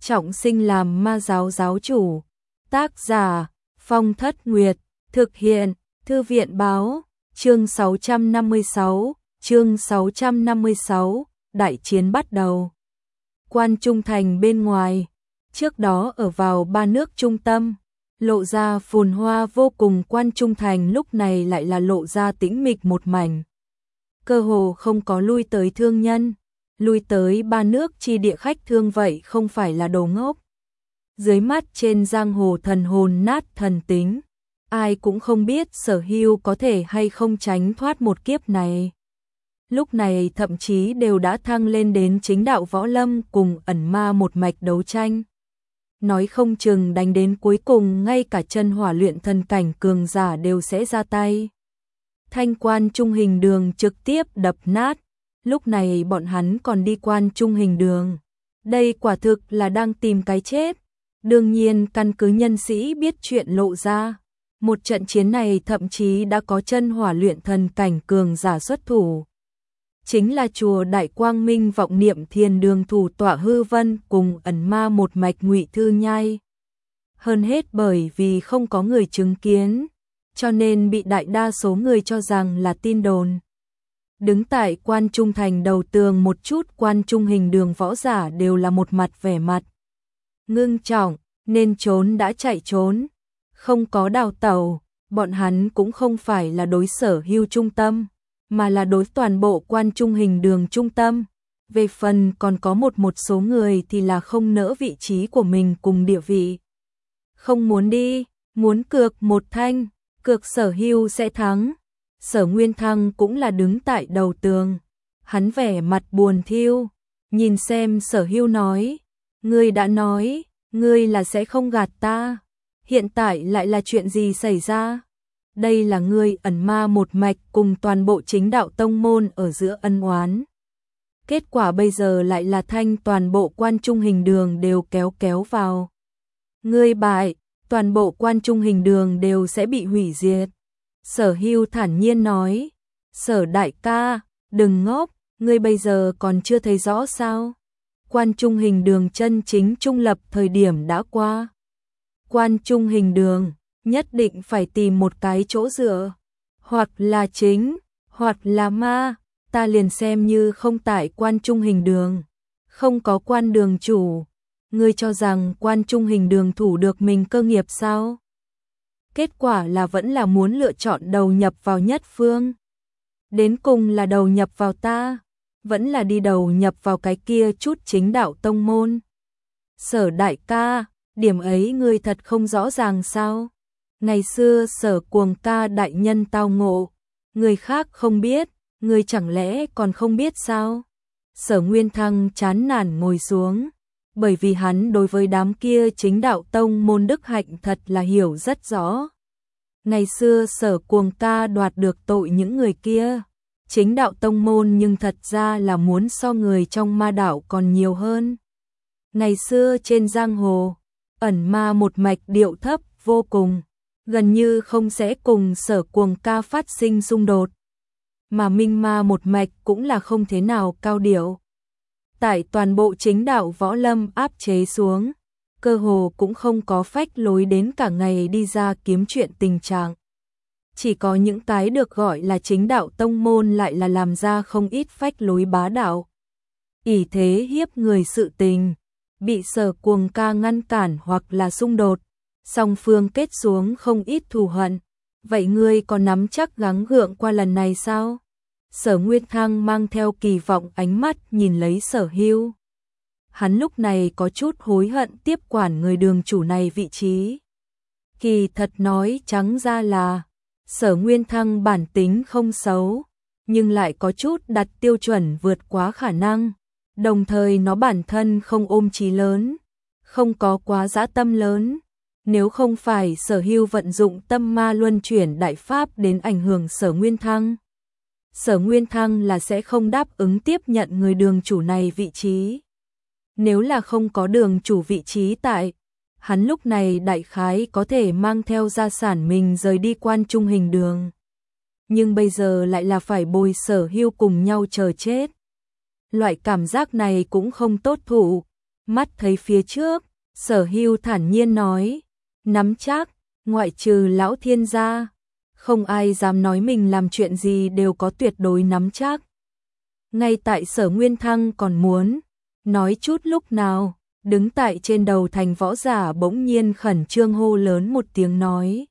trọng sinh làm ma giáo giáo chủ. Tác giả Phong Thất Nguyệt. Thực hiện Thư viện Báo. Chương 656. Đại chiến bắt đầu. Quan Trung Thành bên ngoài, trước đó ở vào ba nước trung tâm, lộ ra phồn hoa vô cùng. Quan Trung Thành lúc này lại là lộ ra tĩnh mịch một mảnh. Cơ hồ không có lui tới thương nhân, lui tới ba nước chi địa khách thương vậy không phải là đồ ngốc. Dưới mắt trên giang hồ thần hồn nát thần tính, ai cũng không biết Sở Hưu có thể hay không tránh thoát một kiếp này. Lúc này thậm chí đều đã thăng lên đến chính đạo võ lâm cùng ẩn ma một mạch đấu tranh. Nói không chừng đánh đến cuối cùng ngay cả chân hỏa luyện thần cảnh cường giả đều sẽ ra tay. Thanh Quan Trung Hình Đường trực tiếp đập nát. Lúc này bọn hắn còn đi Quan Trung Hình Đường. Đây quả thực là đang tìm cái chết. Đương nhiên căn cứ nhân sĩ biết chuyện lộ ra, một trận chiến này thậm chí đã có chân hỏa luyện thần cảnh cường giả xuất thủ. Chính là chùa Đại Quang Minh Vọng Niệm Thiền Đường thủ tọa Hư Vân cùng ẩn ma một mạch Ngụy Thư Nhai. Hơn hết bởi vì không có người chứng kiến, cho nên bị đại đa số người cho rằng là tin đồn. Đứng tại Quan Trung Thành đầu tường một chút Quan Trung Hình Đường võ giả đều là một mặt vẻ mặt ngưng trọng, nên trốn đã chạy trốn, không có đào tẩu. Bọn hắn cũng không phải là đối Sở Hưu trung tâm, mà là đối toàn bộ Quan Trung Hình Đường trung tâm. Về phần còn có một số người thì là không nỡ vị trí của mình cùng địa vị, không muốn đi, muốn cược một thanh, cược Sở Hưu sẽ thắng. Sở Nguyên Thăng cũng là đứng tại đầu tường, hắn vẻ mặt buồn thiu, nhìn xem Sở Hưu nói, ngươi đã nói, ngươi là sẽ không gạt ta, hiện tại lại là chuyện gì xảy ra? Đây là ngươi ẩn ma một mạch cùng toàn bộ chính đạo tông môn ở giữa ân oán. Kết quả bây giờ lại là thanh toàn bộ Quan Trung Hình Đường đều kéo vào. Ngươi bại, toàn bộ Quan Trung Hình Đường đều sẽ bị hủy diệt. Sở Hưu thản nhiên nói, Sở đại ca, đừng ngốc, ngươi bây giờ còn chưa thấy rõ sao? Quan Trung Hình Đường chân chính trung lập thời điểm đã qua. Quan Trung Hình Đường nhất định phải tìm một cái chỗ dựa, hoặc là chính, hoặc là ma. Ta liền xem như không tại Quan Trung Hình Đường, không có quan đường chủ, ngươi cho rằng Quan Trung Hình Đường thủ được mình cơ nghiệp sao? Kết quả là vẫn là muốn lựa chọn đầu nhập vào nhất phương. Đến cùng là đầu nhập vào ta, vẫn là đi đầu nhập vào cái kia chút chính đạo tông môn. Sở đại ca, điểm ấy ngươi thật không rõ ràng sao? Ngày xưa Sở Cuồng ca đại nhân tao ngộ, người khác không biết, ngươi chẳng lẽ còn không biết sao? Sở Nguyên Thăng chán nản ngồi xuống, bởi vì hắn đối với đám kia chính đạo tông môn đức hạnh thật là hiểu rất rõ. Ngày xưa Sở Cuồng ca đoạt được tội những người kia, chính đạo tông môn nhưng thật ra là muốn so người trong ma đạo còn nhiều hơn. Ngày xưa trên giang hồ, ẩn ma một mạch điệu thấp vô cùng, gần như không sẽ cùng Sở Cuồng ca phát sinh xung đột. Mà minh ma một mạch cũng là không thế nào cao điệu. Tại toàn bộ chính đạo võ lâm áp chế xuống, cơ hồ cũng không có phách lối đến cả ngày đi ra kiếm chuyện tình trạng. Chỉ có những cái được gọi là chính đạo tông môn lại là làm ra không ít phách lối bá đạo, ỷ thế hiếp người sự tình, bị Sở Cuồng ca ngăn cản hoặc là xung đột, song phương kết xuống không ít thù hận. Vậy ngươi có nắm chắc gắng gượng qua lần này sao? Sở Nguyên Thăng mang theo kỳ vọng ánh mắt nhìn lấy Sở Hưu. Hắn lúc này có chút hối hận tiếp quản người đường chủ này vị trí. Kỳ thật nói trắng ra là, Sở Nguyên Thăng bản tính không xấu, nhưng lại có chút đặt tiêu chuẩn vượt quá khả năng. Đồng thời nó bản thân không ôm chí lớn, không có quá dã tâm lớn. Nếu không phải Sở Hưu vận dụng tâm ma luân chuyển đại pháp đến ảnh hưởng Sở Nguyên Thăng, Sở Nguyên Thăng là sẽ không đáp ứng tiếp nhận người đường chủ này vị trí. Nếu là không có đường chủ vị trí tại, hắn lúc này đại khái có thể mang theo gia sản mình rời đi Quan Trung Hình Đường. Nhưng bây giờ lại là phải bồi Sở Hưu cùng nhau chờ chết. Loại cảm giác này cũng không tốt thụ, Mắt thấy phía trước, Sở Hưu thản nhiên nói, nắm chắc, ngoại trừ lão thiên gia, không ai dám nói mình làm chuyện gì đều có tuyệt đối nắm chắc. Ngay tại Sở Nguyên Thăng còn muốn nói chút lúc nào, đứng tại trên đầu thành võ giả bỗng nhiên khẩn trương hô lớn một tiếng nói.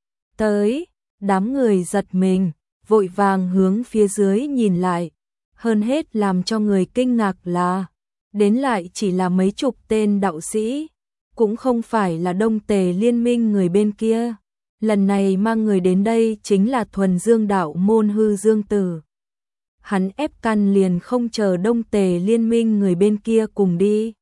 Tới, đám người giật mình, vội vàng hướng phía dưới nhìn lại. Hơn hết làm cho người kinh ngạc là, đến lại chỉ là mấy chục tên đạo sĩ, cũng không phải là Đông Tề liên minh người bên kia. Lần này mang người đến đây chính là Thuần Dương đạo môn Hư Dương Tử. Hắn ép căn liền không chờ Đông Tề liên minh người bên kia cùng đi,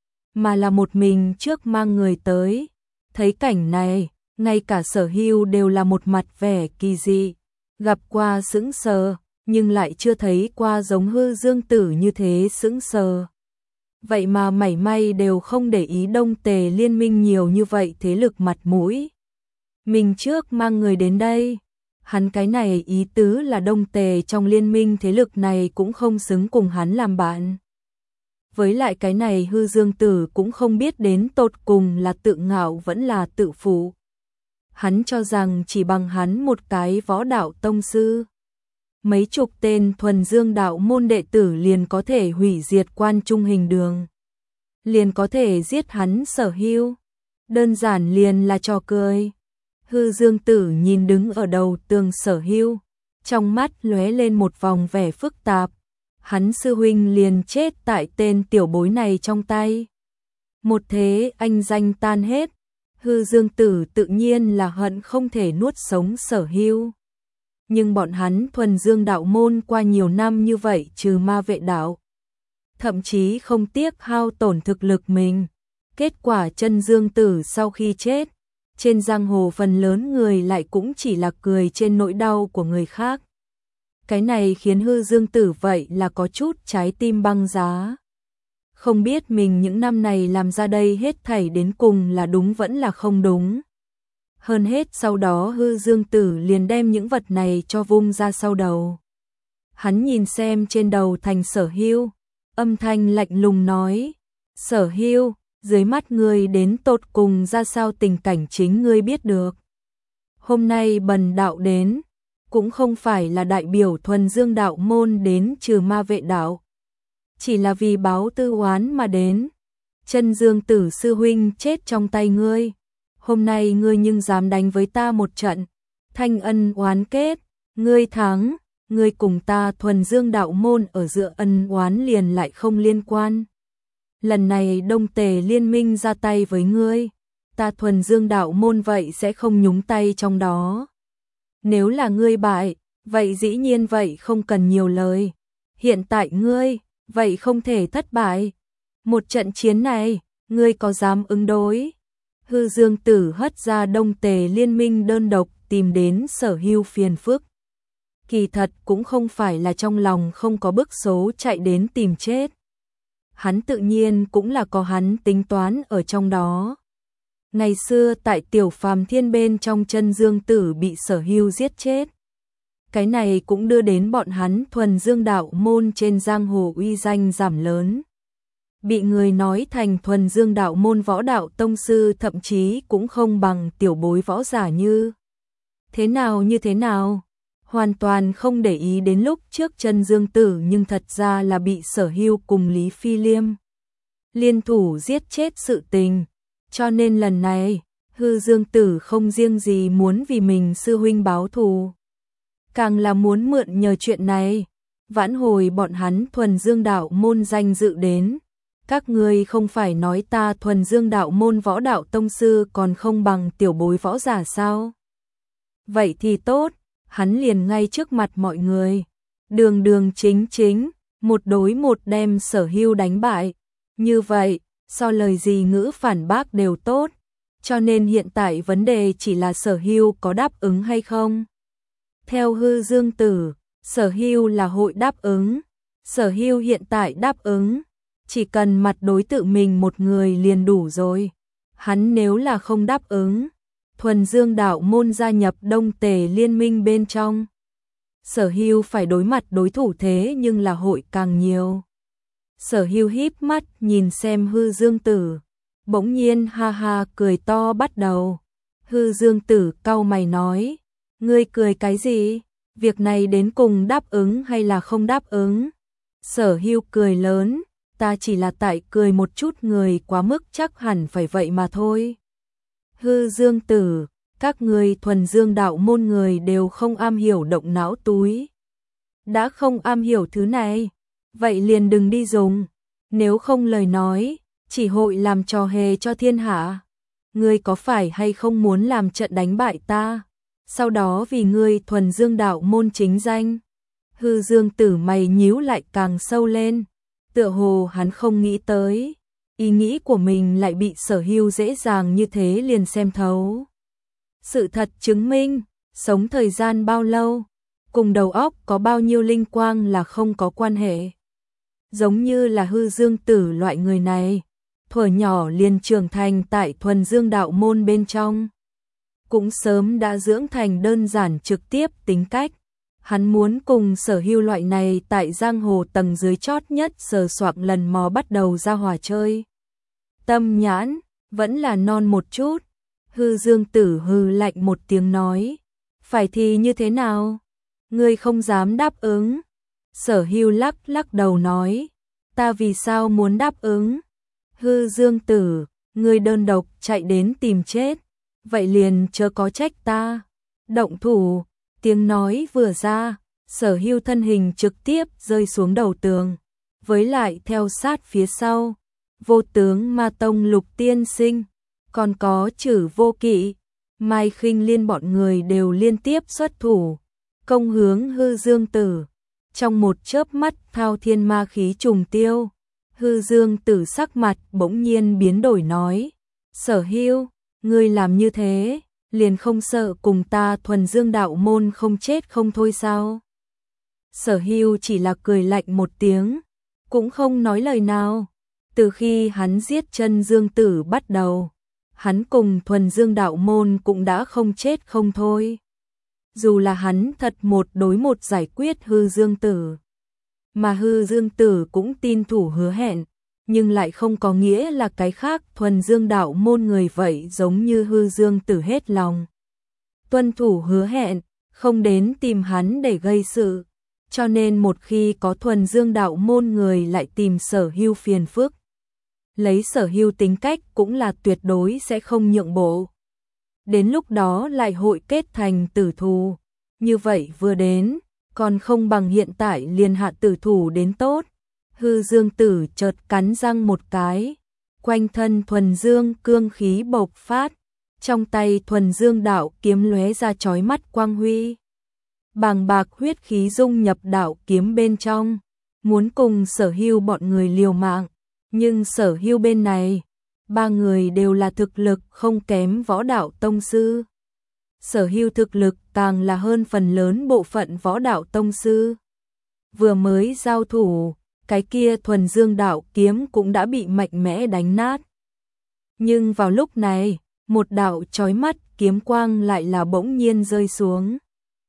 mà là một mình trước mang người tới. Thấy cảnh này, ngay cả Sở Hưu đều là một mặt vẻ kỳ dị, gặp qua sững sờ, nhưng lại chưa thấy qua giống Hư Dương Tử như thế sững sờ. Vậy mà mảy may đều không để ý Đông Tề liên minh nhiều như vậy thế lực mặt mũi. Mình trước mang người đến đây, hắn cái này ý tứ là Đông Tề trong liên minh thế lực này cũng không xứng cùng hắn làm bạn. Với lại cái này Hư Dương Tử cũng không biết đến tột cùng là tự ngạo vẫn là tự phụ. Hắn cho rằng chỉ bằng hắn một cái võ đạo tông sư, mấy chục tên Thuần Dương đạo môn đệ tử liền có thể hủy diệt Quan Trung Hình Đường, liền có thể giết hắn Sở Hưu, đơn giản liền là trò cười. Hư Dương Tử nhìn đứng ở đầu tường Sở Hưu, trong mắt lóe lên một vòng vẻ phức tạp. Hắn sư huynh liền chết tại tên tiểu bối này trong tay. Một thế anh danh tan hết, Hư Dương Tử tự nhiên là hận không thể nuốt sống Sở Hưu. Nhưng bọn hắn Thuần Dương đạo môn qua nhiều năm như vậy trừ ma vệ đạo, thậm chí không tiếc hao tổn thực lực mình. Kết quả Chân Dương Tử sau khi chết, trên giang hồ phần lớn người lại cũng chỉ là cười trên nỗi đau của người khác. Cái này khiến Hư Dương Tử vậy là có chút trái tim băng giá. Không biết mình những năm này làm ra đây hết thảy đến cùng là đúng vẫn là không đúng. Hơn hết sau đó Hư Dương Tử liền đem những vật này cho vung ra sau đầu. Hắn nhìn xem trên đầu thành Sở Hưu, âm thanh lạnh lùng nói, Sở Hưu, dưới mắt ngươi đến tột cùng ra sao tình cảnh chính ngươi biết được. Hôm nay bần đạo đến, cũng không phải là đại biểu Thuần Dương đạo môn đến trừ ma vệ đạo, chỉ là vì báo tư oán mà đến. Chân Dương Tử sư huynh chết trong tay ngươi, hôm nay ngươi nhưng dám đánh với ta một trận, thanh ân oán kết, ngươi thắng, ngươi cùng ta Thuần Dương đạo môn ở giữa ân oán liền lại không liên quan. Lần này Đông Tề liên minh ra tay với ngươi, ta Thuần Dương đạo môn vậy sẽ không nhúng tay trong đó. Nếu là ngươi bại, vậy dĩ nhiên vậy không cần nhiều lời. Hiện tại ngươi, vậy không thể thất bại. Một trận chiến này, ngươi có dám ứng đối? Hư Dương Tử hất ra Đông Tề liên minh đơn độc tìm đến Sở Hưu phiền phức. Kỳ thật cũng không phải là trong lòng không có bức số chạy đến tìm chết. Hắn tự nhiên cũng là có hắn tính toán ở trong đó. Ngày xưa tại Tiểu Phàm Thiên bên trong Chân Dương Tử bị Sở Hưu giết chết. Cái này cũng đưa đến bọn hắn Thuần Dương đạo môn trên giang hồ uy danh giảm lớn. Bị người nói thành Thuần Dương đạo môn võ đạo tông sư thậm chí cũng không bằng tiểu bối võ giả như thế nào, hoàn toàn không để ý đến lúc trước Chân Dương Tử nhưng thật ra là bị Sở Hưu cùng Lý Phi Liêm liên thủ giết chết sự tình. Cho nên lần này, Hư Dương Tử không riêng gì muốn vì mình sư huynh báo thù, càng là muốn mượn nhờ chuyện này, vãn hồi bọn hắn Thuần Dương đạo môn danh dự đến. Các ngươi không phải nói ta Thuần Dương đạo môn võ đạo tông sư còn không bằng tiểu bối võ giả sao? Vậy thì tốt, hắn liền ngay trước mặt mọi người, đường đường chính chính, một đối một đem Sở Hưu đánh bại. Như vậy, so lời gì ngữ phản bác đều tốt, cho nên hiện tại vấn đề chỉ là Sở Hưu có đáp ứng hay không. Theo Hư Dương Tử, Sở Hưu là hội đáp ứng. Sở Hưu hiện tại đáp ứng, chỉ cần mặt đối tự mình một người liền đủ rồi. Hắn nếu là không đáp ứng, Thuần Dương đạo môn gia nhập Đông Tề liên minh bên trong, Sở Hưu phải đối mặt đối thủ thế nhưng là hội càng nhiều. Sở Hưu híp mắt nhìn xem Hư Dương Tử, bỗng nhiên ha ha cười to bắt đầu. Hư Dương Tử cau mày nói, ngươi cười cái gì? Việc này đến cùng đáp ứng hay là không đáp ứng? Sở Hưu cười lớn, ta chỉ là tại cười một chút, người quá mức chắc hẳn phải vậy mà thôi. Hư Dương Tử, các người thuần dương đạo môn người đều không am hiểu động não túi. Đã không am hiểu thứ này, vậy liền đừng đi dùng, nếu không lời nói, chỉ hội làm trò hề cho thiên hạ. Ngươi có phải hay không muốn làm trận đánh bại ta, sau đó vì ngươi thuần dương đạo môn chính danh? Hư Dương Tử mày nhíu lại càng sâu lên, tựa hồ hắn không nghĩ tới, ý nghĩ của mình lại bị Sở Hưu dễ dàng như thế liền xem thấu. Sự thật chứng minh, sống thời gian bao lâu, cùng đầu óc có bao nhiêu linh quang là không có quan hệ. Giống như là Hư Dương Tử loại người này, thuở nhỏ liền trưởng thành tại thuần dương đạo môn bên trong, cũng sớm đã dưỡng thành đơn giản trực tiếp tính cách. Hắn muốn cùng Sở Hưu loại này tại giang hồ tầng dưới chót nhất sờ soạng lần mò bắt đầu ra hòa chơi. Tâm nhãn, vẫn là non một chút. Hư Dương Tử hừ lạnh một tiếng nói, phải thì như thế nào? Ngươi không dám đáp ứng. Sở Hưu lắc lắc đầu nói, ta vì sao muốn đáp ứng? Hư Dương Tử, ngươi đơn độc chạy đến tìm chết, vậy liền chớ có trách ta. Động thủ. Tiếng nói vừa ra, Sở Hưu thân hình trực tiếp rơi xuống đầu tường, với lại theo sát phía sau, Vô Tướng Ma Tông Lục tiên sinh, còn có Trử Vô Kỵ, Mai Khinh Liên bọn người đều liên tiếp xuất thủ, công hướng Hư Dương Tử. Trong một chớp mắt thao thiên ma khí trùng tiêu, Hư Dương Tử sắc mặt bỗng nhiên biến đổi nói, Sở Hưu, ngươi làm như thế, liền không sợ cùng ta thuần dương đạo môn không chết không thôi sao? Sở Hưu chỉ là cười lạnh một tiếng, cũng không nói lời nào. Từ khi hắn giết Chân Dương Tử bắt đầu, hắn cùng thuần dương đạo môn cũng đã không chết không thôi. Dù là hắn thật một đối một giải quyết Hư Dương Tử, mà Hư Dương Tử cũng tin thủ hứa hẹn, nhưng lại không có nghĩa là cái khác thuần dương đạo môn người vậy giống như Hư Dương Tử hết lòng tuân thủ hứa hẹn, không đến tìm hắn để gây sự, cho nên một khi có thuần dương đạo môn người lại tìm Sở Hưu phiền phức, lấy Sở Hưu tính cách cũng là tuyệt đối sẽ không nhượng bộ. Đến lúc đó lại hội kết thành tử thù, như vậy vừa đến, còn không bằng hiện tại liền hạ tử thủ đến tốt. Hư Dương Tử chợt cắn răng một cái, quanh thân thuần dương cương khí bộc phát, trong tay thuần dương đạo kiếm lóe ra chói mắt quang huy. Bàng bạc huyết khí dung nhập đạo kiếm bên trong, muốn cùng Sở Hưu bọn người liều mạng, nhưng Sở Hưu bên này, ba người đều là thực lực không kém võ đạo tông sư. Sở Hưu thực lực càng là hơn phần lớn bộ phận võ đạo tông sư. Vừa mới giao thủ, cái kia thuần dương đạo kiếm cũng đã bị mạnh mẽ đánh nát. Nhưng vào lúc này, một đạo chói mắt kiếm quang lại là bỗng nhiên rơi xuống.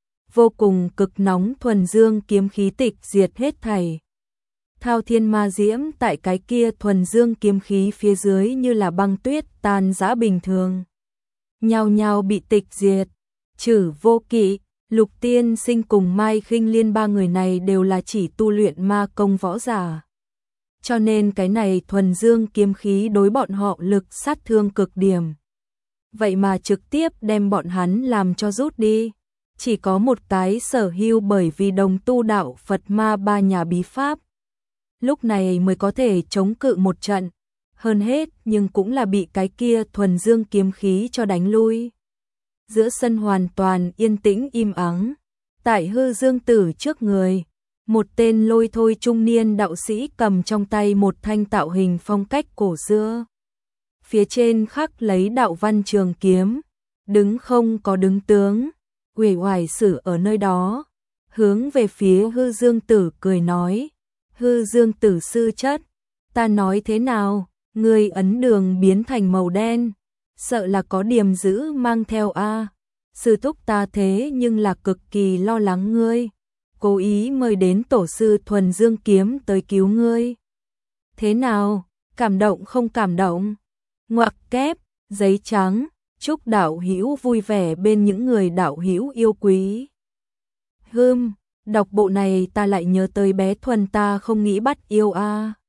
Vô cùng cực nóng thuần dương kiếm khí tịch diệt hết thảy. Thao thiên ma diễm tại cái kia thuần dương kiếm khí phía dưới như là băng tuyết tan rã bình thường, nhao nhao bị tịch diệt. Trử Vô Kỵ, Lục tiên sinh cùng Mai Khinh Liên ba người này đều là chỉ tu luyện ma công võ giả, cho nên cái này thuần dương kiếm khí đối bọn họ lực sát thương cực điểm. Vậy mà trực tiếp đem bọn hắn làm cho rút đi. Chỉ có một cái Sở Hưu bởi vì đồng tu đạo Phật ma ba nhà bí pháp, lúc này mới có thể chống cự một trận. Hơn hết nhưng cũng là bị cái kia thuần dương kiếm khí cho đánh lui. Giữa sân hoàn toàn yên tĩnh im ắng. Tại Hư Dương Tử trước người, một tên lôi thôi trung niên đạo sĩ cầm trong tay một thanh tạo hình phong cách cổ xưa. Phía trên khắc lấy đạo văn trường kiếm, đứng không có đứng tướng, uể oải xử ở nơi đó, hướng về phía Hư Dương Tử cười nói, Hư Dương Tử sư chất, ta nói thế nào, ngươi ấn đường biến thành màu đen, sợ là có điểm dữ mang theo a. Sư thúc ta thế nhưng là cực kỳ lo lắng ngươi, cố ý mời đến tổ sư thuần dương kiếm tới cứu ngươi. Thế nào, cảm động không cảm động? Ngoặc kép, giấy trắng, chúc đạo hữu vui vẻ bên những người đạo hữu yêu quý. Đọc bộ này ta lại nhớ tới bé Thuần ta không nghĩ bắt yêu a.